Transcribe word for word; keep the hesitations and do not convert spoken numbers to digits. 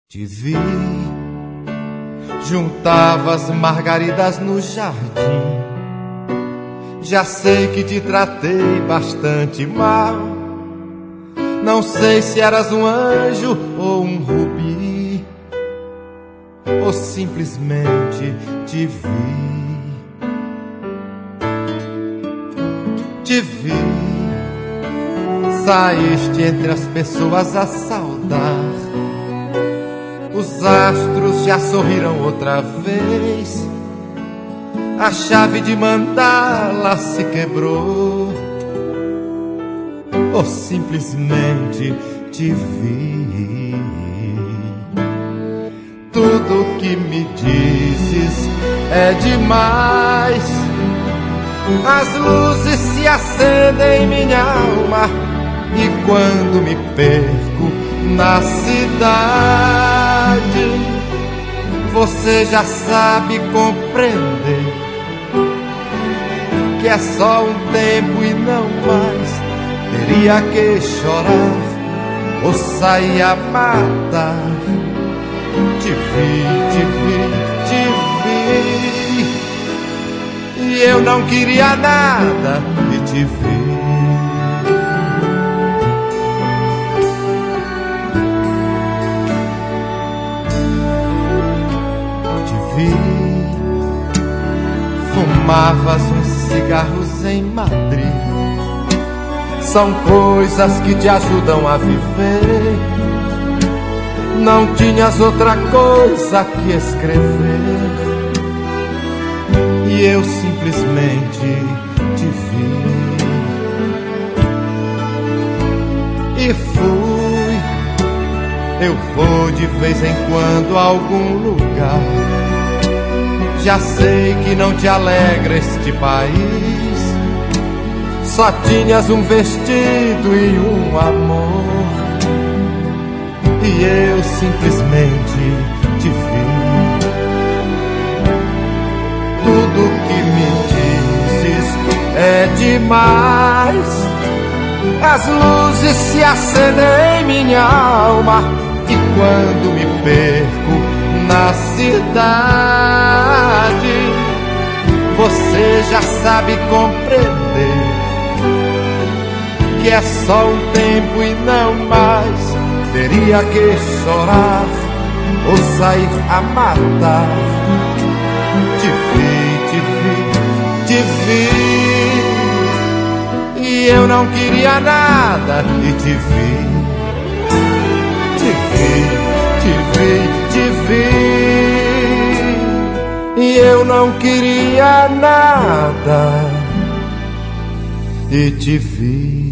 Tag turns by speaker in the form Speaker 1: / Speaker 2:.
Speaker 1: Te vi, juntava as margaridas no jardim. Já sei que te tratei bastante mal. Não sei se eras um anjo ou um rubi, ou simplesmente te vi. Te vi, saíste entre as pessoas a saudar. Os astros já sorriram outra vez. A chave de mandala se quebrou, ou simplesmente te vi. Tudo que me dizes é demais. As luzes se acendem em minha alma, e quando me perco na cidade, você já sabe compreender que é só um tempo e não mais. Teria que chorar ou sair a matar. Te vi, te vi, te vi, e eu não queria nada e te vi. Fumavas uns cigarros em Madrid. São coisas que te ajudam a viver. Não tinhas outra coisa que escrever, e eu simplesmente te vi. E fui, eu vou de vez em quando a algum lugar. Já sei que não te alegra este país. Só tinhas um vestido e um amor, e eu simplesmente te vi. Tudo que me dizes é demais. As luzes se acendem em minha alma, e quando me perco na cidade, você já sabe compreender que é só um tempo e não mais. Teria que chorar ou sair a matar. Te vi, te vi, te vi, e eu não queria nada e te vi. Te vi, te vi, te vi, e eu não queria nada e te vi.